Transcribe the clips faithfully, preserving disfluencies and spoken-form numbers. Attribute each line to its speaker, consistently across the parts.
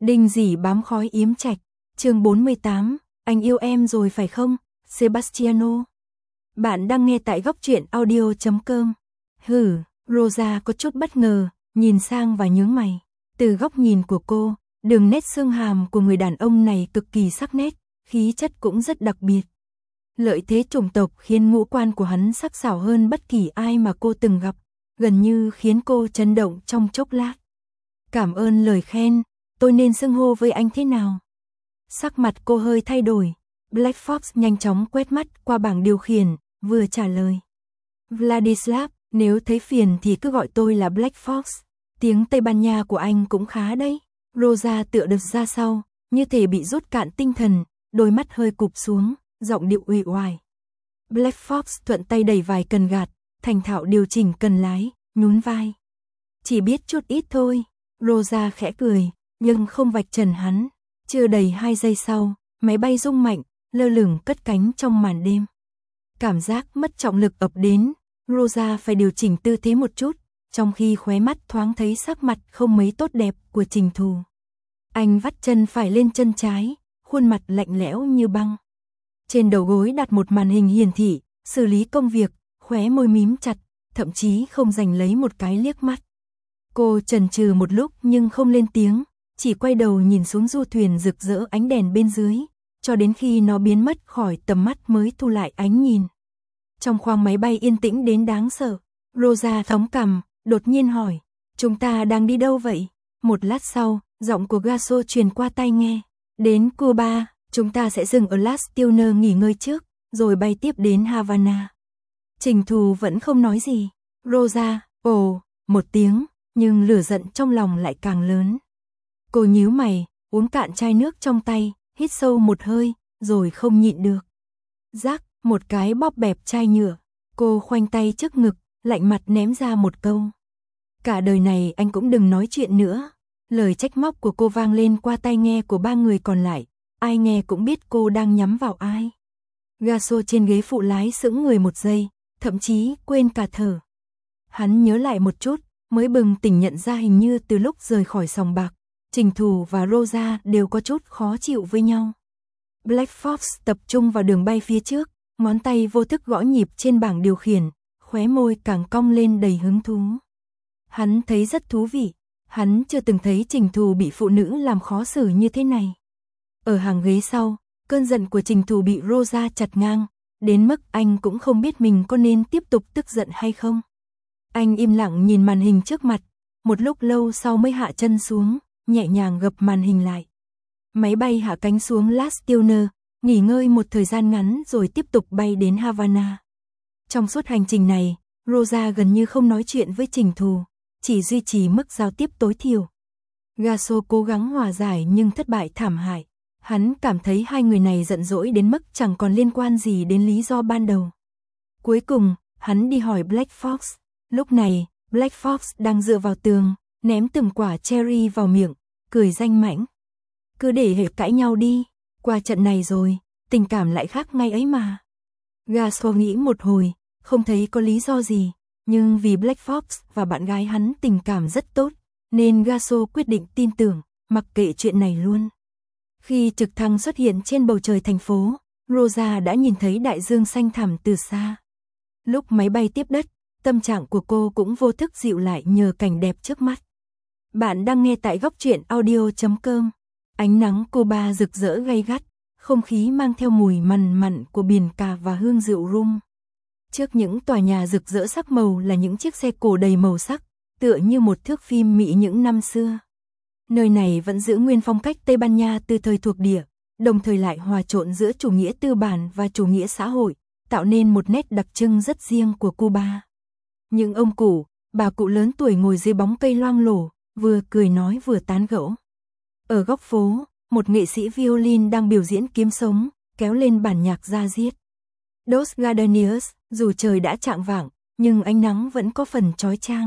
Speaker 1: Đinh Dĩ bám khói yếm trạch, chương bốn mươi tám, anh yêu em rồi phải không, Sebastiano? Bạn đang nghe tại góc truyện audio chấm com. Hử, Rosa có chút bất ngờ, nhìn sang và nhướng mày. Từ góc nhìn của cô, đường nét xương hàm của người đàn ông này cực kỳ sắc nét, khí chất cũng rất đặc biệt. Lợi thế chủng tộc khiến ngũ quan của hắn sắc sảo hơn bất kỳ ai mà cô từng gặp, gần như khiến cô chấn động trong chốc lát. Cảm ơn lời khen, tôi nên xưng hô với anh thế nào? Sắc mặt cô hơi thay đổi, Black Fox nhanh chóng quét mắt qua bảng điều khiển, vừa trả lời. Vladislav, nếu thấy phiền thì cứ gọi tôi là Black Fox, tiếng Tây Ban Nha của anh cũng khá đấy. Rosa tựa đực ra sau, như thể bị rút cạn tinh thần, đôi mắt hơi cụp xuống, giọng điệu uể oải. Black Fox thuận tay đẩy vài cần gạt, thành thạo điều chỉnh cần lái, nhún vai. Chỉ biết chút ít thôi, Rosa khẽ cười, nhưng không vạch trần hắn. Chưa đầy hai giây sau, máy bay rung mạnh, lơ lửng cất cánh trong màn đêm. Cảm giác mất trọng lực ập đến, Rosa phải điều chỉnh tư thế một chút, trong khi khóe mắt thoáng thấy sắc mặt không mấy tốt đẹp của Trình Thù. Anh vắt chân phải lên chân trái, khuôn mặt lạnh lẽo như băng. Trên đầu gối đặt một màn hình hiển thị, xử lý công việc, khóe môi mím chặt, thậm chí không dành lấy một cái liếc mắt. Cô chần chừ một lúc nhưng không lên tiếng, chỉ quay đầu nhìn xuống du thuyền rực rỡ ánh đèn bên dưới, cho đến khi nó biến mất khỏi tầm mắt mới thu lại ánh nhìn. Trong khoang máy bay yên tĩnh đến đáng sợ, Rosa thống cằm, đột nhiên hỏi, chúng ta đang đi đâu vậy? Một lát sau, giọng của Gasso truyền qua tai nghe, đến Cuba, chúng ta sẽ dừng ở Las Tunas nghỉ ngơi trước, rồi bay tiếp đến Havana. Trình Thù vẫn không nói gì, Rosa, ồ, một tiếng, nhưng lửa giận trong lòng lại càng lớn. Cô nhíu mày, uống cạn chai nước trong tay, hít sâu một hơi, rồi không nhịn được. Rắc, một cái bóp bẹp chai nhựa, cô khoanh tay trước ngực, lạnh mặt ném ra một câu. Cả đời này anh cũng đừng nói chuyện nữa. Lời trách móc của cô vang lên qua tai nghe của ba người còn lại, ai nghe cũng biết cô đang nhắm vào ai. Gasso trên ghế phụ lái sững người một giây, thậm chí quên cả thở. Hắn nhớ lại một chút, mới bừng tỉnh nhận ra hình như từ lúc rời khỏi sòng bạc, Trình Thù và Rosa đều có chút khó chịu với nhau. Black Fox tập trung vào đường bay phía trước, ngón tay vô thức gõ nhịp trên bảng điều khiển, khóe môi càng cong lên đầy hứng thú. Hắn thấy rất thú vị, hắn chưa từng thấy Trình Thù bị phụ nữ làm khó xử như thế này. Ở hàng ghế sau, cơn giận của Trình Thù bị Rosa chặt ngang, đến mức anh cũng không biết mình có nên tiếp tục tức giận hay không. Anh im lặng nhìn màn hình trước mặt, một lúc lâu sau mới hạ chân xuống, nhẹ nhàng gập màn hình lại. Máy bay hạ cánh xuống Las Tunas, nghỉ ngơi một thời gian ngắn rồi tiếp tục bay đến Havana. Trong suốt hành trình này, Rosa gần như không nói chuyện với Trình Thù, chỉ duy trì mức giao tiếp tối thiểu. Gasso cố gắng hòa giải nhưng thất bại thảm hại. Hắn cảm thấy hai người này giận dỗi đến mức chẳng còn liên quan gì đến lý do ban đầu. Cuối cùng, hắn đi hỏi Black Fox. Lúc này, Black Fox đang dựa vào tường, ném từng quả cherry vào miệng, cười danh mãnh. Cứ để hệ cãi nhau đi, qua trận này rồi, tình cảm lại khác ngay ấy mà. Gasso nghĩ một hồi, không thấy có lý do gì, nhưng vì Black Fox và bạn gái hắn tình cảm rất tốt, nên Gasso quyết định tin tưởng, mặc kệ chuyện này luôn. Khi trực thăng xuất hiện trên bầu trời thành phố, Rosa đã nhìn thấy đại dương xanh thẳm từ xa. Lúc máy bay tiếp đất, tâm trạng của cô cũng vô thức dịu lại nhờ cảnh đẹp trước mắt. Bạn đang nghe tại góc truyện audio chấm com. Ánh nắng Cuba rực rỡ gay gắt, không khí mang theo mùi mằn mặn của biển cả và hương rượu rum. Trước những tòa nhà rực rỡ sắc màu là những chiếc xe cổ đầy màu sắc, tựa như một thước phim Mỹ những năm xưa. Nơi này vẫn giữ nguyên phong cách Tây Ban Nha từ thời thuộc địa, đồng thời lại hòa trộn giữa chủ nghĩa tư bản và chủ nghĩa xã hội, tạo nên một nét đặc trưng rất riêng của Cuba. Những ông cụ, bà cụ lớn tuổi ngồi dưới bóng cây loang lổ, vừa cười nói vừa tán gẫu. Ở góc phố, một nghệ sĩ violin đang biểu diễn kiếm sống, kéo lên bản nhạc da diết. Dos Gardenias, dù trời đã chạng vạng, nhưng ánh nắng vẫn có phần chói chang.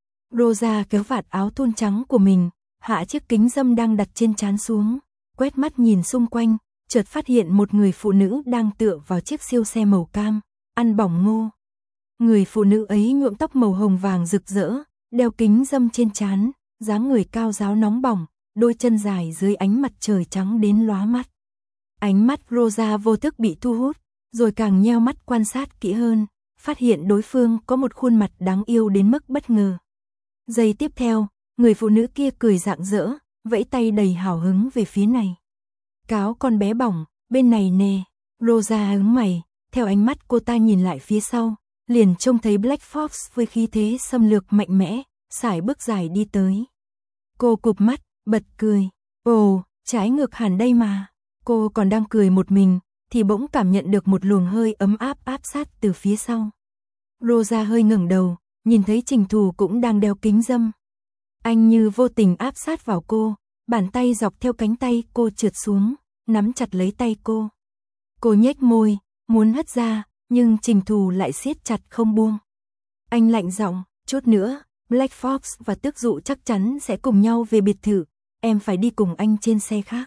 Speaker 1: Rosa kéo vạt áo thun trắng của mình, hạ chiếc kính râm đang đặt trên trán xuống, quét mắt nhìn xung quanh, chợt phát hiện một người phụ nữ đang tựa vào chiếc siêu xe màu cam, ăn bỏng ngô. Người phụ nữ ấy nhuộm tóc màu hồng vàng rực rỡ, đeo kính râm trên trán, dáng người cao ráo nóng bỏng, đôi chân dài dưới ánh mặt trời trắng đến lóa mắt. Ánh mắt Rosa vô thức bị thu hút, rồi càng nheo mắt quan sát kỹ hơn, phát hiện đối phương có một khuôn mặt đáng yêu đến mức bất ngờ. Giây tiếp theo, người phụ nữ kia cười rạng rỡ, vẫy tay đầy hào hứng về phía này. Cáo con bé bỏng, bên này nè. Rosa ứng mày, theo ánh mắt cô ta nhìn lại phía sau, liền trông thấy Black Fox với khí thế xâm lược mạnh mẽ, sải bước dài đi tới. Cô cụp mắt, bật cười. Ồ, trái ngược hẳn đây mà. Cô còn đang cười một mình, thì bỗng cảm nhận được một luồng hơi ấm áp áp sát từ phía sau. Rosa hơi ngẩng đầu, nhìn thấy Trình Thù cũng đang đeo kính râm. Anh như vô tình áp sát vào cô, bàn tay dọc theo cánh tay cô trượt xuống, nắm chặt lấy tay cô. Cô nhếch môi, muốn hất ra, nhưng Trình Thù lại siết chặt không buông. Anh lạnh giọng, chút nữa, Black Fox và Tước Dụ chắc chắn sẽ cùng nhau về biệt thự, em phải đi cùng anh trên xe khác.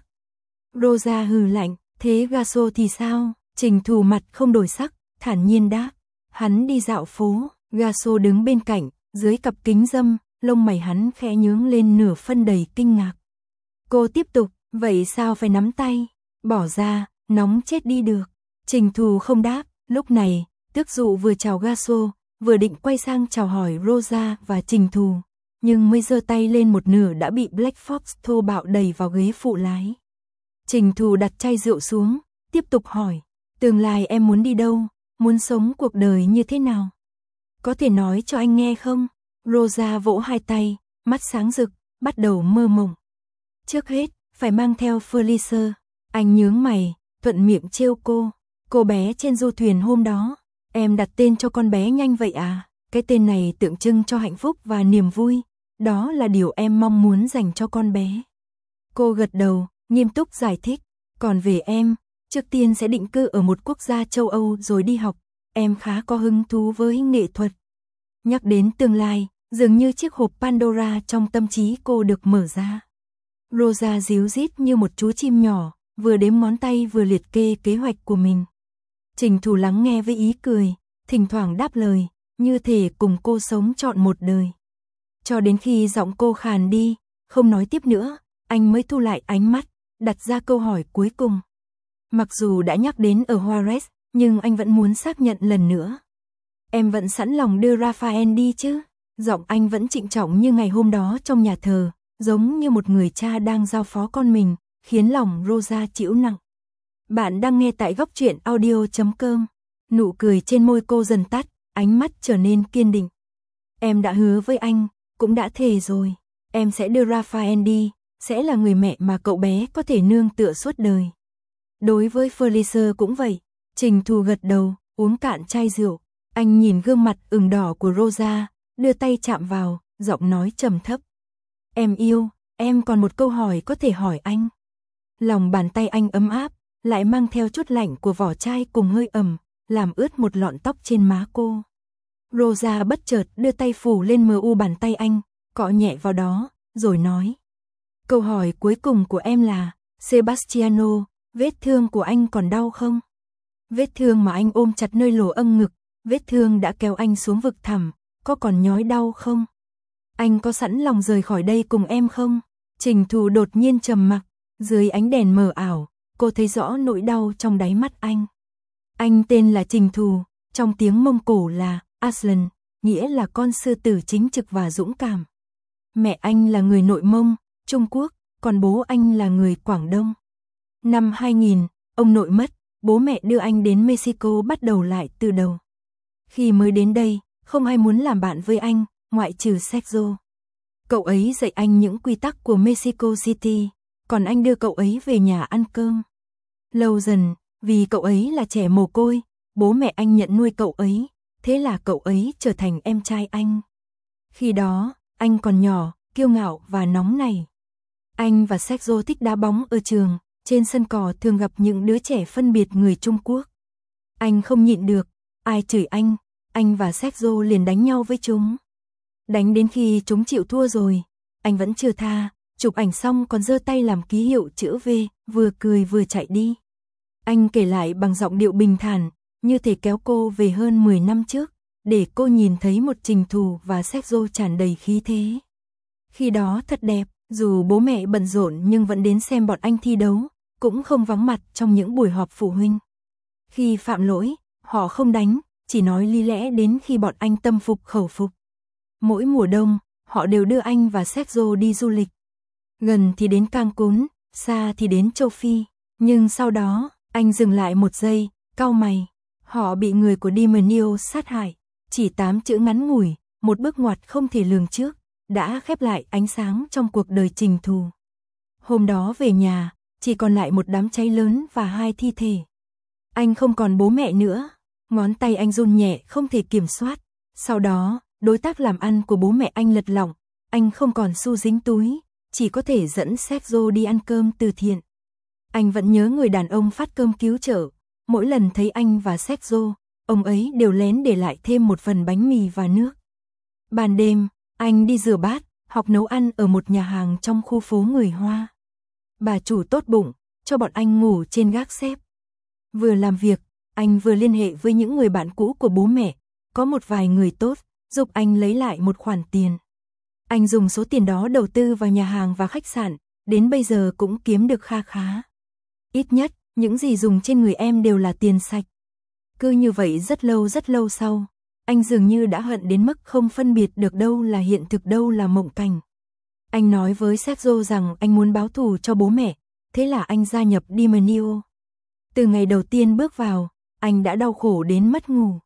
Speaker 1: Rosa hừ lạnh, thế Gaso thì sao? Trình Thù mặt không đổi sắc, thản nhiên đáp. Hắn đi dạo phố, Gaso đứng bên cạnh, dưới cặp kính râm, lông mày hắn khẽ nhướng lên nửa phân đầy kinh ngạc. Cô tiếp tục, vậy sao phải nắm tay? Bỏ ra, nóng chết đi được. Trình Thù không đáp, lúc này, Tước Dụ vừa chào Gaso, vừa định quay sang chào hỏi Rosa và Trình Thù, nhưng mới giơ tay lên một nửa đã bị Black Fox thô bạo đẩy vào ghế phụ lái. Trình Thù đặt chai rượu xuống, tiếp tục hỏi, tương lai em muốn đi đâu, muốn sống cuộc đời như thế nào? Có thể nói cho anh nghe không? Rosa vỗ hai tay, mắt sáng rực, bắt đầu mơ mộng. Trước hết, phải mang theo Felicia. Anh nhướng mày, thuận miệng trêu cô. Cô bé trên du thuyền hôm đó, em đặt tên cho con bé nhanh vậy à? Cái tên này tượng trưng cho hạnh phúc và niềm vui. Đó là điều em mong muốn dành cho con bé. Cô gật đầu, nghiêm túc giải thích. Còn về em, trước tiên sẽ định cư ở một quốc gia châu Âu rồi đi học. Em khá có hứng thú với nghệ thuật. Nhắc đến tương lai, dường như chiếc hộp Pandora trong tâm trí cô được mở ra. Rosa díu dít như một chú chim nhỏ, vừa đếm ngón tay vừa liệt kê kế hoạch của mình. Trình Thù lắng nghe với ý cười, thỉnh thoảng đáp lời, như thể cùng cô sống trọn một đời. Cho đến khi giọng cô khàn đi, không nói tiếp nữa, anh mới thu lại ánh mắt, đặt ra câu hỏi cuối cùng. Mặc dù đã nhắc đến ở Juarez, nhưng anh vẫn muốn xác nhận lần nữa. Em vẫn sẵn lòng đưa Raphael đi chứ? Giọng anh vẫn trịnh trọng như ngày hôm đó trong nhà thờ, giống như một người cha đang giao phó con mình, khiến lòng Rosa chịu nặng. Bạn đang nghe tại góc truyện audio chấm com. Nụ cười trên môi cô dần tắt, ánh mắt trở nên kiên định. Em đã hứa với anh, cũng đã thề rồi. Em sẽ đưa Raphael đi, sẽ là người mẹ mà cậu bé có thể nương tựa suốt đời. Đối với Felicia cũng vậy. Trình Thù gật đầu, uống cạn chai rượu. Anh nhìn gương mặt ửng đỏ của Rosa, đưa tay chạm vào, giọng nói trầm thấp. Em yêu, em còn một câu hỏi có thể hỏi anh. Lòng bàn tay anh ấm áp, lại mang theo chút lạnh của vỏ chai cùng hơi ẩm, làm ướt một lọn tóc trên má cô. Rosa bất chợt đưa tay phủ lên mờ u bàn tay anh, cọ nhẹ vào đó, rồi nói. Câu hỏi cuối cùng của em là, Sebastiano, vết thương của anh còn đau không? Vết thương mà anh ôm chặt nơi lỗ âng ngực, vết thương đã kéo anh xuống vực thẳm, có còn nhói đau không? Anh có sẵn lòng rời khỏi đây cùng em không? Trình Thù đột nhiên trầm mặc, dưới ánh đèn mờ ảo, cô thấy rõ nỗi đau trong đáy mắt anh. Anh tên là Trình Thù, trong tiếng Mông Cổ là Aslan, nghĩa là con sư tử chính trực và dũng cảm. Mẹ anh là người nội Mông, Trung Quốc, còn bố anh là người Quảng Đông. Năm hai nghìn, ông nội mất, bố mẹ đưa anh đến Mexico bắt đầu lại từ đầu. Khi mới đến đây, không ai muốn làm bạn với anh, ngoại trừ Sergio. Cậu ấy dạy anh những quy tắc của Mexico City, còn anh đưa cậu ấy về nhà ăn cơm. Lâu dần, vì cậu ấy là trẻ mồ côi, bố mẹ anh nhận nuôi cậu ấy, thế là cậu ấy trở thành em trai anh. Khi đó, anh còn nhỏ, kiêu ngạo và nóng nảy. Anh và Sergio thích đá bóng ở trường, trên sân cỏ thường gặp những đứa trẻ phân biệt người Trung Quốc. Anh không nhịn được, ai chửi anh, anh và Sergio liền đánh nhau với chúng. Đánh đến khi chúng chịu thua rồi, anh vẫn chưa tha, chụp ảnh xong còn giơ tay làm ký hiệu chữ V, vừa cười vừa chạy đi. Anh kể lại bằng giọng điệu bình thản, như thể kéo cô về hơn mười năm trước, để cô nhìn thấy một Trình Thù và Sergio tràn đầy khí thế. Khi đó thật đẹp, Dù bố mẹ bận rộn nhưng vẫn đến xem bọn anh thi đấu, cũng không vắng mặt trong những buổi họp phụ huynh. Khi phạm lỗi, họ không đánh, chỉ nói lý lẽ đến khi bọn anh tâm phục khẩu phục. Mỗi mùa đông, họ đều đưa anh và Sergio đi du lịch. Gần thì đến Cancún, xa thì đến châu Phi. Nhưng sau đó, anh dừng lại một giây, cau mày. Họ bị người của Demonio sát hại. Chỉ tám chữ ngắn ngủi, một bước ngoặt không thể lường trước, đã khép lại ánh sáng trong cuộc đời Trình Thù. Hôm đó về nhà, chỉ còn lại một đám cháy lớn và hai thi thể. Anh không còn bố mẹ nữa. Ngón tay anh run nhẹ không thể kiểm soát. Sau đó, đối tác làm ăn của bố mẹ anh lật lọng. Anh không còn xu dính túi, chỉ có thể dẫn Sergio đi ăn cơm từ thiện. Anh vẫn nhớ người đàn ông phát cơm cứu trợ. Mỗi lần thấy anh và Sergio, ông ấy đều lén để lại thêm một phần bánh mì và nước. Ban đêm, anh đi rửa bát, học nấu ăn ở một nhà hàng trong khu phố người Hoa. Bà chủ tốt bụng, cho bọn anh ngủ trên gác xếp. Vừa làm việc, anh vừa liên hệ với những người bạn cũ của bố mẹ. Có một vài người tốt, giúp anh lấy lại một khoản tiền. Anh dùng số tiền đó đầu tư vào nhà hàng và khách sạn, đến bây giờ cũng kiếm được kha khá. Ít nhất, những gì dùng trên người em đều là tiền sạch. Cứ như vậy rất lâu rất lâu sau, anh dường như đã hận đến mức không phân biệt được đâu là hiện thực đâu là mộng cảnh. Anh nói với Sergio rằng anh muốn báo thù cho bố mẹ, thế là anh gia nhập Demonio. Từ ngày đầu tiên bước vào, anh đã đau khổ đến mất ngủ.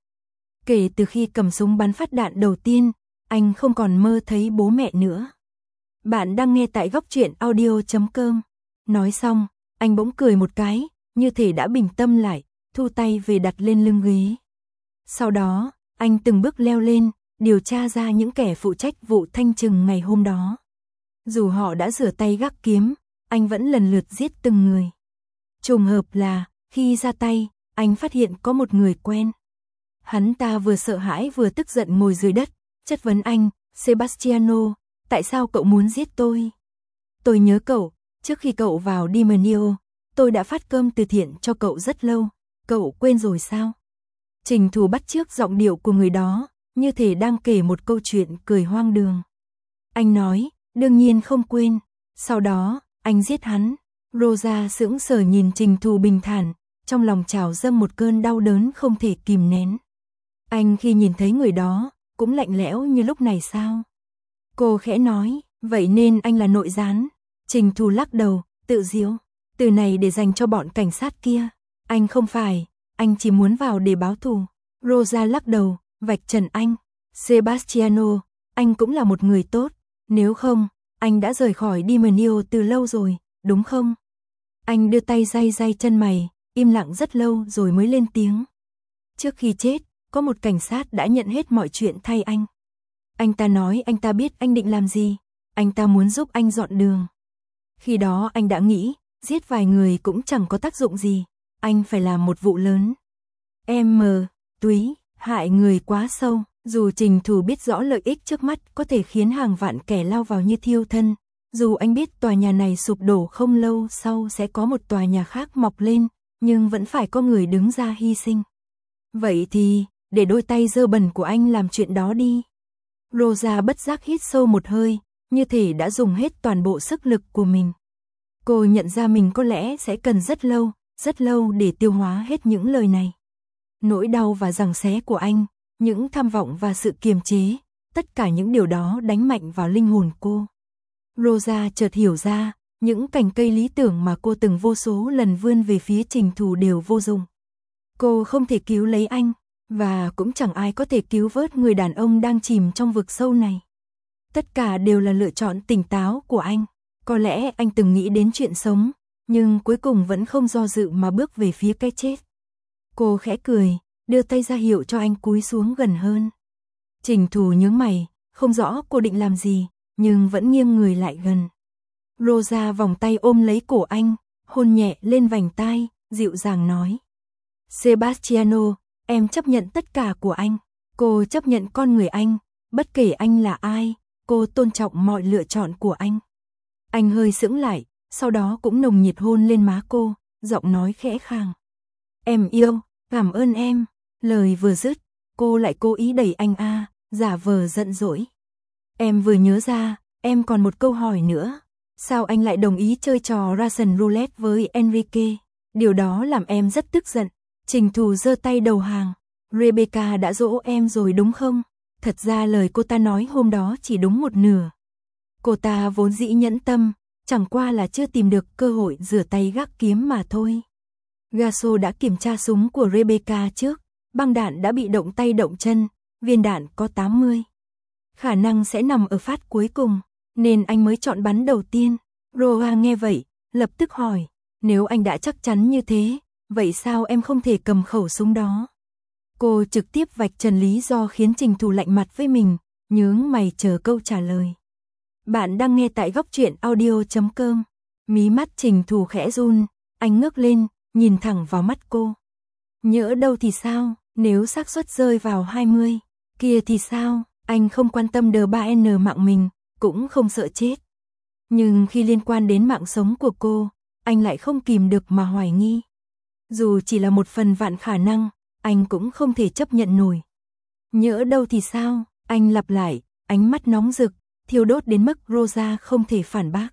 Speaker 1: Kể từ khi cầm súng bắn phát đạn đầu tiên, anh không còn mơ thấy bố mẹ nữa. Bạn đang nghe tại góc truyện audio chấm com. Nói xong, anh bỗng cười một cái, như thể đã bình tâm lại, thu tay về đặt lên lưng ghế. Sau đó, anh từng bước leo lên, điều tra ra những kẻ phụ trách vụ thanh trừng ngày hôm đó. Dù họ đã rửa tay gác kiếm, anh vẫn lần lượt giết từng người. Trùng hợp là, khi ra tay, anh phát hiện có một người quen. Hắn ta vừa sợ hãi vừa tức giận ngồi dưới đất, chất vấn anh, Sebastiano, tại sao cậu muốn giết tôi? Tôi nhớ cậu, trước khi cậu vào Demonio, tôi đã phát cơm từ thiện cho cậu rất lâu, cậu quên rồi sao? Trình Thù bắt chước giọng điệu của người đó, như thể đang kể một câu chuyện cười hoang đường. Anh nói, đương nhiên không quên. Sau đó, anh giết hắn. Rosa sững sờ nhìn Trình Thù bình thản, trong lòng trào dâng một cơn đau đớn không thể kìm nén. Anh khi nhìn thấy người đó, cũng lạnh lẽo như lúc này sao? Cô khẽ nói, vậy nên anh là nội gián. Trình Thù lắc đầu, tự giễu, từ này để dành cho bọn cảnh sát kia. Anh không phải, anh chỉ muốn vào để báo thù. Rosa lắc đầu, vạch trần anh. Sebastiano, anh cũng là một người tốt, nếu không, anh đã rời khỏi Demonio từ lâu rồi, đúng không? Anh đưa tay day day chân mày, im lặng rất lâu rồi mới lên tiếng. Trước khi chết, có một cảnh sát đã nhận hết mọi chuyện thay anh. Anh ta nói anh ta biết anh định làm gì, anh ta muốn giúp anh dọn đường. Khi đó anh đã nghĩ, giết vài người cũng chẳng có tác dụng gì, anh phải làm một vụ lớn. Em mờ, túy, hại người quá sâu, dù Trình Thù biết rõ lợi ích trước mắt có thể khiến hàng vạn kẻ lao vào như thiêu thân, dù anh biết tòa nhà này sụp đổ không lâu sau sẽ có một tòa nhà khác mọc lên, nhưng vẫn phải có người đứng ra hy sinh. Vậy thì, để đôi tay dơ bẩn của anh làm chuyện đó đi. Rosa bất giác hít sâu một hơi, như thể đã dùng hết toàn bộ sức lực của mình. Cô nhận ra mình có lẽ sẽ cần rất lâu, rất lâu để tiêu hóa hết những lời này. Nỗi đau và giằng xé của anh, những tham vọng và sự kiềm chế, tất cả những điều đó đánh mạnh vào linh hồn cô. Rosa chợt hiểu ra, những cành cây lý tưởng mà cô từng vô số lần vươn về phía Trình Thù đều vô dụng. Cô không thể cứu lấy anh, và cũng chẳng ai có thể cứu vớt người đàn ông đang chìm trong vực sâu này. Tất cả đều là lựa chọn tỉnh táo của anh. Có lẽ anh từng nghĩ đến chuyện sống, nhưng cuối cùng vẫn không do dự mà bước về phía cái chết. Cô khẽ cười, đưa tay ra hiệu cho anh cúi xuống gần hơn. Trình Thù nhướng mày, không rõ cô định làm gì, nhưng vẫn nghiêng người lại gần. Rosa vòng tay ôm lấy cổ anh, hôn nhẹ lên vành tai, dịu dàng nói. Sebastiano, em chấp nhận tất cả của anh. Cô chấp nhận con người anh, bất kể anh là ai, cô tôn trọng mọi lựa chọn của anh. Anh hơi sững lại, sau đó cũng nồng nhiệt hôn lên má cô, giọng nói khẽ khàng. Em yêu, cảm ơn em. Lời vừa dứt, cô lại cố ý đẩy anh a, giả vờ giận dỗi. Em vừa nhớ ra, em còn một câu hỏi nữa. Sao anh lại đồng ý chơi trò Russian Roulette với Enrique? Điều đó làm em rất tức giận. Trình Thù giơ tay đầu hàng. Rebecca đã dỗ em rồi đúng không? Thật ra lời cô ta nói hôm đó chỉ đúng một nửa. Cô ta vốn dĩ nhẫn tâm, chẳng qua là chưa tìm được cơ hội rửa tay gác kiếm mà thôi. Gasso đã kiểm tra súng của Rebecca trước, băng đạn đã bị động tay động chân, viên đạn có tám mươi. Khả năng sẽ nằm ở phát cuối cùng, nên anh mới chọn bắn đầu tiên. Roa nghe vậy, lập tức hỏi, nếu anh đã chắc chắn như thế, vậy sao em không thể cầm khẩu súng đó? Cô trực tiếp vạch trần lý do khiến Trình Thù lạnh mặt với mình, nhướng mày chờ câu trả lời. Bạn đang nghe tại góc truyện audio chấm com. Mí mắt Trình Thù khẽ run, anh ngước lên, nhìn thẳng vào mắt cô. Nhỡ đâu thì sao, nếu xác suất rơi vào hai mươi, kia thì sao, anh không quan tâm đờ ba en mạng mình, cũng không sợ chết. Nhưng khi liên quan đến mạng sống của cô, anh lại không kìm được mà hoài nghi. Dù chỉ là một phần vạn khả năng, anh cũng không thể chấp nhận nổi. Nhỡ đâu thì sao, anh lặp lại, ánh mắt nóng rực, thiêu đốt đến mức Rosa không thể phản bác.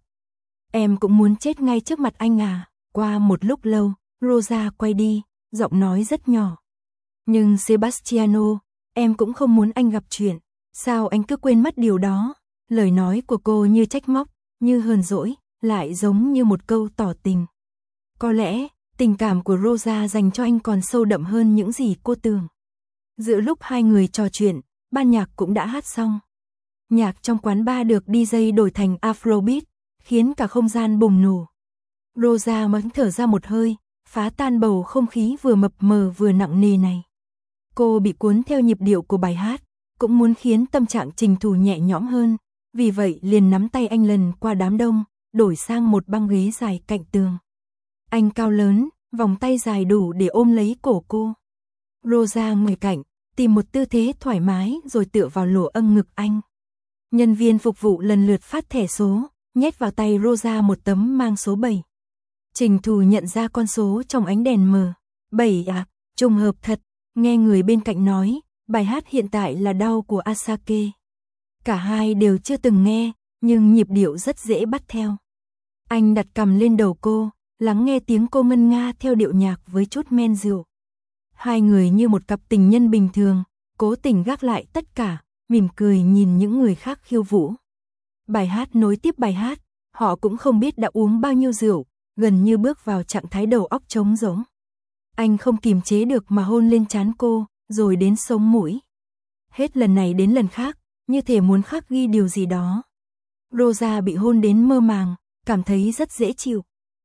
Speaker 1: Em cũng muốn chết ngay trước mặt anh à? Qua một lúc lâu, Rosa quay đi, giọng nói rất nhỏ. Nhưng Sebastiano, em cũng không muốn anh gặp chuyện. Sao anh cứ quên mất điều đó? Lời nói của cô như trách móc, như hờn dỗi, lại giống như một câu tỏ tình. Có lẽ, tình cảm của Rosa dành cho anh còn sâu đậm hơn những gì cô tưởng. Giữa lúc hai người trò chuyện, ban nhạc cũng đã hát xong. Nhạc trong quán bar được đi jây đổi thành Afrobeat, khiến cả không gian bùng nổ. Rosa mới thở ra một hơi, phá tan bầu không khí vừa mập mờ vừa nặng nề này. Cô bị cuốn theo nhịp điệu của bài hát, cũng muốn khiến tâm trạng Trình Thù nhẹ nhõm hơn, vì vậy liền nắm tay anh lần qua đám đông, đổi sang một băng ghế dài cạnh tường. Anh cao lớn, vòng tay dài đủ để ôm lấy cổ cô. Rosa ngồi cạnh, tìm một tư thế thoải mái rồi tựa vào lỗ âng ngực anh. Nhân viên phục vụ lần lượt phát thẻ số, nhét vào tay Rosa một tấm mang số bảy. Trình Thù nhận ra con số trong ánh đèn mờ. bảy à, trùng hợp thật, nghe người bên cạnh nói, bài hát hiện tại là Đau của Asake. Cả hai đều chưa từng nghe, nhưng nhịp điệu rất dễ bắt theo. Anh đặt cằm lên đầu cô, lắng nghe tiếng cô ngân nga theo điệu nhạc với chút men rượu. Hai người như một cặp tình nhân bình thường, cố tình gác lại tất cả, mỉm cười nhìn những người khác khiêu vũ. Bài hát nối tiếp bài hát, họ cũng không biết đã uống bao nhiêu rượu, gần như bước vào trạng thái đầu óc trống rỗng. Anh không kìm chế được mà hôn lên trán cô, rồi đến sống mũi. Hết lần này đến lần khác, như thể muốn khắc ghi điều gì đó. Rosa bị hôn đến mơ màng, cảm thấy rất dễ chịu.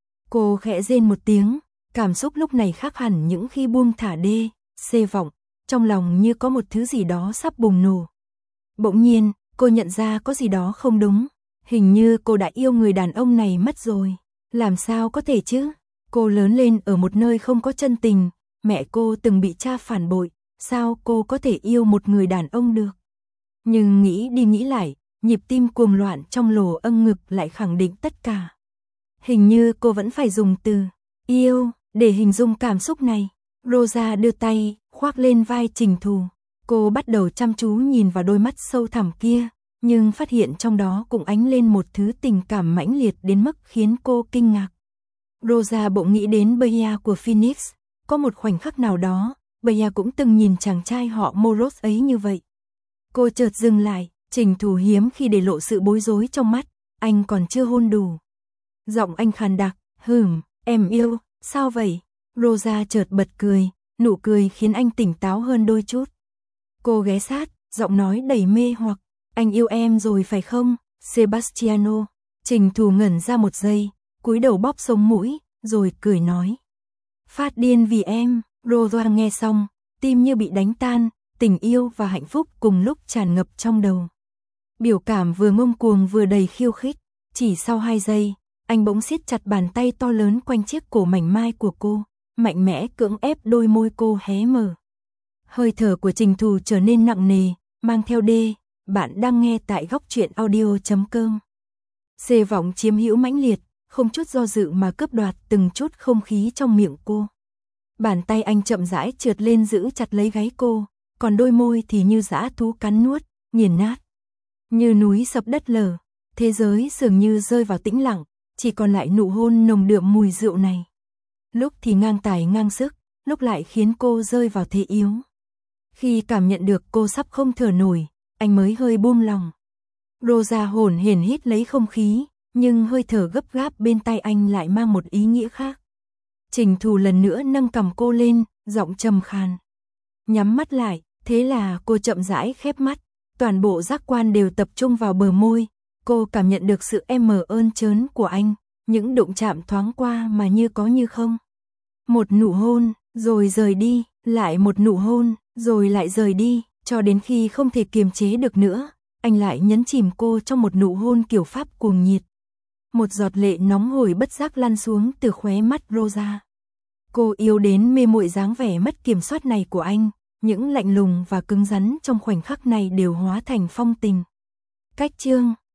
Speaker 1: Cô khẽ rên một tiếng, cảm xúc lúc này khác hẳn những khi buông thả đê, xê vọng, trong lòng như có một thứ gì đó sắp bùng nổ. Bỗng nhiên, cô nhận ra có gì đó không đúng, hình như cô đã yêu người đàn ông này mất rồi. Làm sao có thể chứ? Cô lớn lên ở một nơi không có chân tình, mẹ cô từng bị cha phản bội, sao cô có thể yêu một người đàn ông được? Nhưng nghĩ đi nghĩ lại, nhịp tim cuồng loạn trong lỗ âng ngực lại khẳng định tất cả. Hình như cô vẫn phải dùng từ yêu để hình dung cảm xúc này. Rosa đưa tay khoác lên vai Trình Thù. Cô bắt đầu chăm chú nhìn vào đôi mắt sâu thẳm kia, nhưng phát hiện trong đó cũng ánh lên một thứ tình cảm mãnh liệt đến mức khiến cô kinh ngạc. Rosa bỗng nghĩ đến Bea của Phoenix, có một khoảnh khắc nào đó, Bea cũng từng nhìn chàng trai họ Moros ấy như vậy. Cô chợt dừng lại, Trình Thù hiếm khi để lộ sự bối rối trong mắt, anh còn chưa hôn đủ. Giọng anh khàn đặc, hừm, em yêu, sao vậy? Rosa chợt bật cười, nụ cười khiến anh tỉnh táo hơn đôi chút. Cô ghé sát, giọng nói đầy mê hoặc, anh yêu em rồi phải không, Sebastiano? Trình Thù ngẩn ra một giây, cúi đầu bóp sống mũi, rồi cười nói. Phát điên vì em. Rosa nghe xong, tim như bị đánh tan, tình yêu và hạnh phúc cùng lúc tràn ngập trong đầu. Biểu cảm vừa ngông cuồng vừa đầy khiêu khích, chỉ sau hai giây, anh bỗng siết chặt bàn tay to lớn quanh chiếc cổ mảnh mai của cô, mạnh mẽ cưỡng ép đôi môi cô hé mở. Hơi thở của Trình Thù trở nên nặng nề, mang theo đê, bạn đang nghe tại góc truyện audio chấm com. Xê vọng chiếm hữu mãnh liệt, không chút do dự mà cướp đoạt từng chút không khí trong miệng cô. Bàn tay anh chậm rãi trượt lên giữ chặt lấy gáy cô, còn đôi môi thì như dã thú cắn nuốt, nghiền nát. Như núi sập đất lở, Thế giới dường như rơi vào tĩnh lặng, chỉ còn lại nụ hôn nồng đượm mùi rượu này. Lúc thì ngang tài ngang sức, lúc lại khiến cô rơi vào thế yếu. Khi cảm nhận được cô sắp không thở nổi, anh mới hơi buông lòng. Rosa hổn hển hít lấy không khí, nhưng hơi thở gấp gáp bên tay anh lại mang một ý nghĩa khác. Trình Thù lần nữa nâng cằm cô lên, giọng trầm khàn. Nhắm mắt lại, thế là cô chậm rãi khép mắt, toàn bộ giác quan đều tập trung vào bờ môi. Cô cảm nhận được sự êm ơn trớn của anh, những đụng chạm thoáng qua mà như có như không. Một nụ hôn, rồi rời đi, lại một nụ hôn, rồi lại rời đi, cho đến khi không thể kiềm chế được nữa, anh lại nhấn chìm cô trong một nụ hôn kiểu Pháp cuồng nhiệt. Một giọt lệ nóng hổi bất giác lăn xuống từ khóe mắt Rosa. Cô yêu đến mê muội dáng vẻ mất kiểm soát này của anh, những lạnh lùng và cứng rắn trong khoảnh khắc này đều hóa thành phong tình. Cách chương